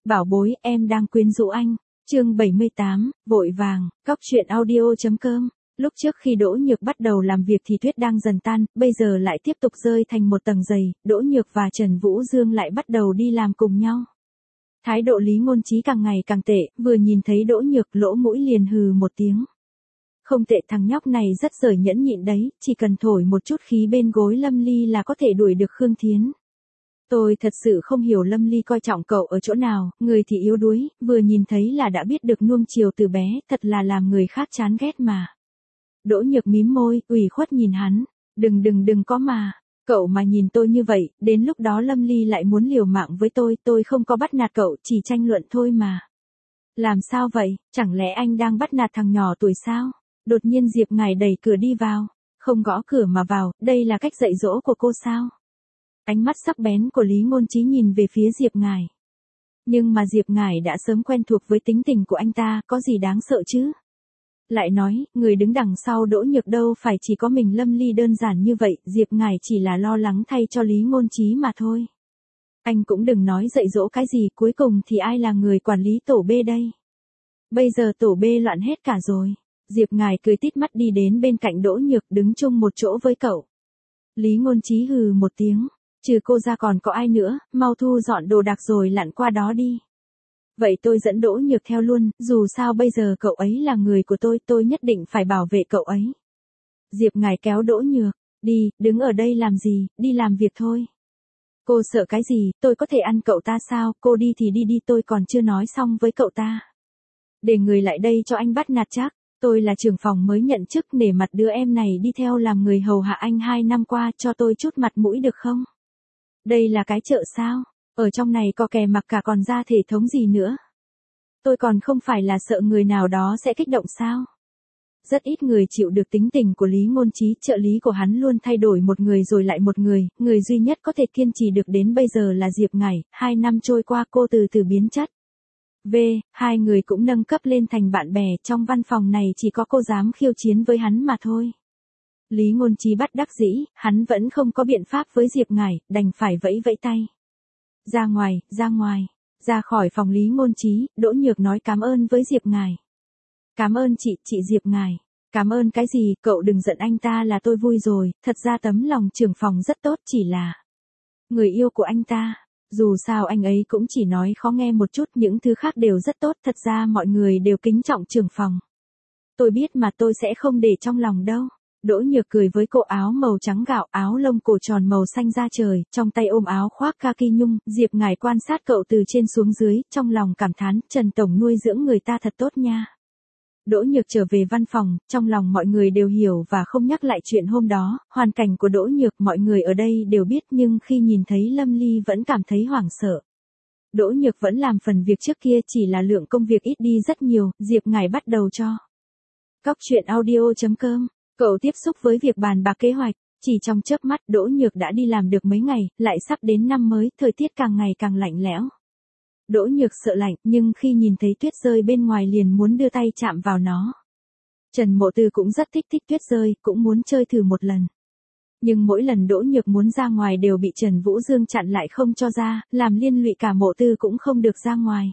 Bảo bối, em đang quyến rũ anh. Chương 78, vội vàng, cóc truyện audio.com. Lúc trước khi Đỗ Nhược bắt đầu làm việc thì tuyết đang dần tan, bây giờ lại tiếp tục rơi thành một tầng dày, Đỗ Nhược và Trần Vũ Dương lại bắt đầu đi làm cùng nhau. Thái độ Lý Ngôn Chí càng ngày càng tệ, vừa nhìn thấy Đỗ Nhược lỗ mũi liền hừ một tiếng. Không tệ, thằng nhóc này rất giỏi nhẫn nhịn đấy, chỉ cần thổi một chút khí bên gối Lâm Ly là có thể đuổi được Khương Thiến. Tôi thật sự không hiểu Lâm Ly coi trọng cậu ở chỗ nào, người thì yếu đuối, vừa nhìn thấy là đã biết được nuông chiều từ bé, thật là làm người khác chán ghét mà. Đỗ Nhược mím môi, ủy khuất nhìn hắn, đừng có mà, cậu mà nhìn tôi như vậy, đến lúc đó Lâm Ly lại muốn liều mạng với tôi không có bắt nạt cậu, chỉ tranh luận thôi mà. Làm sao vậy, chẳng lẽ anh đang bắt nạt thằng nhỏ tuổi sao? Đột nhiên Diệp Ngải đẩy cửa đi vào, không gõ cửa mà vào, đây là cách dạy dỗ của cô sao? Ánh mắt sắc bén của Lý Ngôn Chí nhìn về phía Diệp Ngải. Nhưng mà Diệp Ngải đã sớm quen thuộc với tính tình của anh ta, có gì đáng sợ chứ? Lại nói, người đứng đằng sau Đỗ Nhược đâu phải chỉ có mình Lâm Ly đơn giản như vậy, Diệp Ngải chỉ là lo lắng thay cho Lý Ngôn Chí mà thôi. Anh cũng đừng nói dạy dỗ cái gì, cuối cùng thì ai là người quản lý tổ B đây? Bây giờ tổ B loạn hết cả rồi. Diệp Ngải cười tít mắt đi đến bên cạnh Đỗ Nhược đứng chung một chỗ với cậu. Lý Ngôn Chí hừ một tiếng. Trừ cô ra còn có ai nữa, mau thu dọn đồ đạc rồi lặn qua đó đi. Vậy tôi dẫn Đỗ Nhược theo luôn, dù sao bây giờ cậu ấy là người của tôi nhất định phải bảo vệ cậu ấy. Diệp Ngải kéo Đỗ Nhược, đi, đứng ở đây làm gì, đi làm việc thôi. Cô sợ cái gì, tôi có thể ăn cậu ta sao, cô đi thì đi, tôi còn chưa nói xong với cậu ta. Để người lại đây cho anh bắt nạt chắc, tôi là trưởng phòng mới nhận chức, nể mặt đứa em này đi theo làm người hầu hạ anh 2 năm qua, cho tôi chút mặt mũi được không? Đây là cái chợ sao? Ở trong này có kè mặc cả còn ra thể thống gì nữa? Tôi còn không phải là sợ người nào đó sẽ kích động sao? Rất ít người chịu được tính tình của Lý Ngôn Chí, trợ lý của hắn luôn thay đổi một người rồi lại một người duy nhất có thể kiên trì được đến bây giờ là Diệp Ngải, 2 năm trôi qua cô từ từ biến chất. Hai người cũng nâng cấp lên thành bạn bè, trong văn phòng này chỉ có cô dám khiêu chiến với hắn mà thôi. Lý Ngôn Chí bất đắc dĩ, hắn vẫn không có biện pháp với Diệp Ngải, đành phải vẫy vẫy tay. Ra ngoài, ra khỏi phòng Lý Ngôn Chí, Đỗ Nhược nói cảm ơn với Diệp Ngải. Cảm ơn chị Diệp Ngải. Cảm ơn cái gì, cậu đừng giận anh ta là tôi vui rồi, thật ra tấm lòng trưởng phòng rất tốt, chỉ là người yêu của anh ta. Dù sao anh ấy cũng chỉ nói khó nghe một chút, những thứ khác đều rất tốt, thật ra mọi người đều kính trọng trưởng phòng. Tôi biết mà, tôi sẽ không để trong lòng đâu. Đỗ Nhược cười với cô áo màu trắng gạo, áo lông cổ tròn màu xanh da trời, trong tay ôm áo khoác kaki nhung, Diệp Ngải quan sát cậu từ trên xuống dưới, trong lòng cảm thán, Trần Tổng nuôi dưỡng người ta thật tốt nha. Đỗ Nhược trở về văn phòng, trong lòng mọi người đều hiểu và không nhắc lại chuyện hôm đó, hoàn cảnh của Đỗ Nhược mọi người ở đây đều biết, nhưng khi nhìn thấy Lâm Ly vẫn cảm thấy hoảng sợ. Đỗ Nhược vẫn làm phần việc trước kia, chỉ là lượng công việc ít đi rất nhiều, Diệp Ngải bắt đầu cho. Cóc truyện audio.com. Cậu tiếp xúc với việc bàn bạc kế hoạch, chỉ trong chớp mắt Đỗ Nhược đã đi làm được mấy ngày, lại sắp đến năm mới, thời tiết càng ngày càng lạnh lẽo. Đỗ Nhược sợ lạnh, nhưng khi nhìn thấy tuyết rơi bên ngoài liền muốn đưa tay chạm vào nó. Trần Mộ Tư cũng rất thích tuyết rơi, cũng muốn chơi thử một lần. Nhưng mỗi lần Đỗ Nhược muốn ra ngoài đều bị Trần Vũ Dương chặn lại không cho ra, làm liên lụy cả Mộ Tư cũng không được ra ngoài.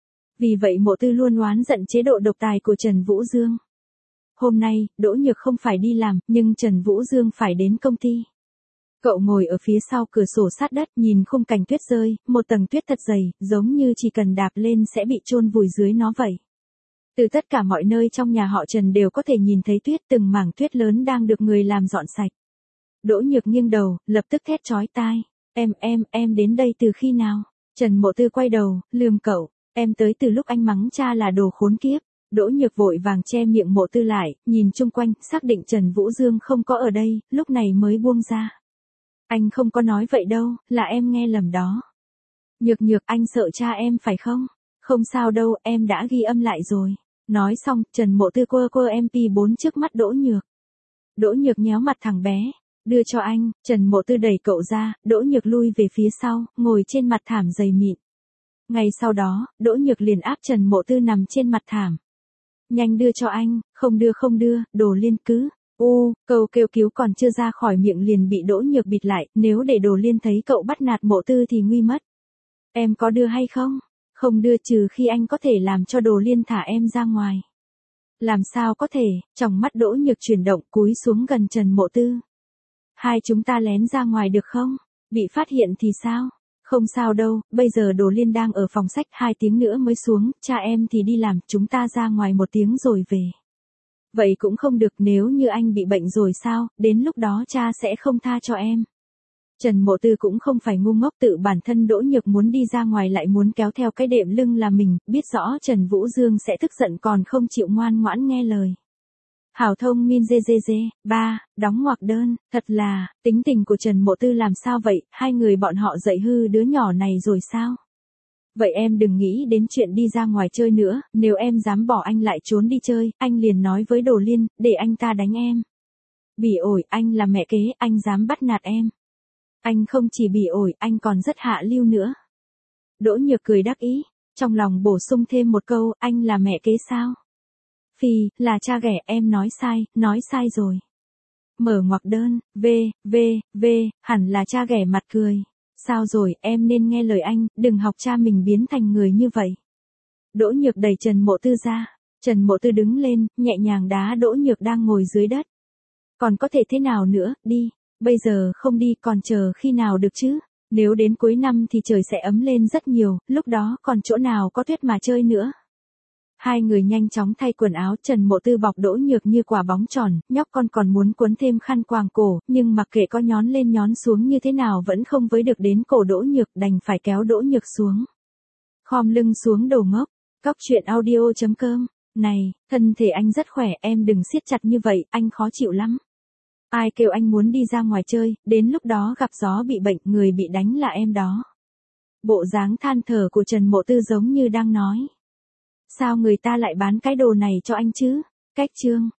Vì vậy Mộ Tư luôn oán giận chế độ độc tài của Trần Vũ Dương. Hôm nay, Đỗ Nhược không phải đi làm, nhưng Trần Vũ Dương phải đến công ty. Cậu ngồi ở phía sau cửa sổ sát đất, nhìn khung cảnh tuyết rơi, một tầng tuyết thật dày, giống như chỉ cần đạp lên sẽ bị chôn vùi dưới nó vậy. Từ tất cả mọi nơi trong nhà họ Trần đều có thể nhìn thấy tuyết, từng mảng tuyết lớn đang được người làm dọn sạch. Đỗ Nhược nghiêng đầu, lập tức thét chói tai. Em đến đây từ khi nào? Trần Mộ Tư quay đầu, lườm cậu. Em tới từ lúc anh mắng cha là đồ khốn kiếp. Đỗ Nhược vội vàng che miệng Mộ Tư lại, nhìn chung quanh, xác định Trần Vũ Dương không có ở đây, lúc này mới buông ra. Anh không có nói vậy đâu, là em nghe lầm đó. Nhược, anh sợ cha em phải không? Không sao đâu, em đã ghi âm lại rồi. Nói xong, Trần Mộ Tư quơ MP4 trước mắt Đỗ Nhược. Đỗ Nhược nhéo mặt thằng bé. Đưa cho anh, Trần Mộ Tư đẩy cậu ra, Đỗ Nhược lui về phía sau, ngồi trên mặt thảm dày mịn. Ngay sau đó, Đỗ Nhược liền áp Trần Mộ Tư nằm trên mặt thảm. Nhanh đưa cho anh, không đưa, đồ liên cứ. Câu kêu cứu còn chưa ra khỏi miệng liền bị Đỗ Nhược bịt lại, nếu để Đồ Liên thấy cậu bắt nạt Mộ Tư thì nguy mất. Em có đưa hay không? Không đưa trừ khi anh có thể làm cho Đồ Liên thả em ra ngoài. Làm sao có thể, trong mắt Đỗ Nhược chuyển động cúi xuống gần Trần Mộ Tư. Hai chúng ta lén ra ngoài được không? Bị phát hiện thì sao? Không sao đâu, bây giờ Đồ Liên đang ở phòng sách 2 tiếng nữa mới xuống, cha em thì đi làm, chúng ta ra ngoài 1 tiếng rồi về. Vậy cũng không được, nếu như anh bị bệnh rồi sao, đến lúc đó cha sẽ không tha cho em. Trần Mộ Tư cũng không phải ngu ngốc, tự bản thân Đỗ Nhược muốn đi ra ngoài lại muốn kéo theo cái đệm lưng là mình, biết rõ Trần Vũ Dương sẽ tức giận còn không chịu ngoan ngoãn nghe lời. Hảo thông min ggg, 3, đóng ngoặc đơn, thật là, tính tình của Trần Mộ Tư làm sao vậy, hai người bọn họ dạy hư đứa nhỏ này rồi sao? Vậy em đừng nghĩ đến chuyện đi ra ngoài chơi nữa, nếu em dám bỏ anh lại trốn đi chơi, anh liền nói với Đồ Liên, để anh ta đánh em. Bỉ ổi, anh là mẹ kế, anh dám bắt nạt em. Anh không chỉ bỉ ổi, anh còn rất hạ lưu nữa. Đỗ Nhược cười đắc ý, trong lòng bổ sung thêm một câu, anh là mẹ kế sao? Phi, là cha ghẻ, em nói sai rồi. Mở ngoặc đơn, v, hẳn là cha ghẻ mặt cười. Sao rồi, em nên nghe lời anh, đừng học cha mình biến thành người như vậy. Đỗ Nhược đẩy Trần Mộ Tư ra. Trần Mộ Tư đứng lên, nhẹ nhàng đá Đỗ Nhược đang ngồi dưới đất. Còn có thể thế nào nữa, đi. Bây giờ không đi còn chờ khi nào được chứ? Nếu đến cuối năm thì trời sẽ ấm lên rất nhiều, lúc đó còn chỗ nào có tuyết mà chơi nữa. Hai người nhanh chóng thay quần áo, Trần Mộ Tư bọc Đỗ Nhược như quả bóng tròn, nhóc con còn muốn quấn thêm khăn quàng cổ, nhưng mặc kệ có nhón lên nhón xuống như thế nào vẫn không với được đến cổ Đỗ Nhược, đành phải kéo Đỗ Nhược xuống. Khom lưng xuống đầu ngốc, Cóc Truyện Audio.com, này, thân thể anh rất khỏe, em đừng siết chặt như vậy, anh khó chịu lắm. Ai kêu anh muốn đi ra ngoài chơi, đến lúc đó gặp gió bị bệnh, người bị đánh là em đó. Bộ dáng than thở của Trần Mộ Tư giống như đang nói. Sao người ta lại bán cái đồ này cho anh chứ? Cách chương.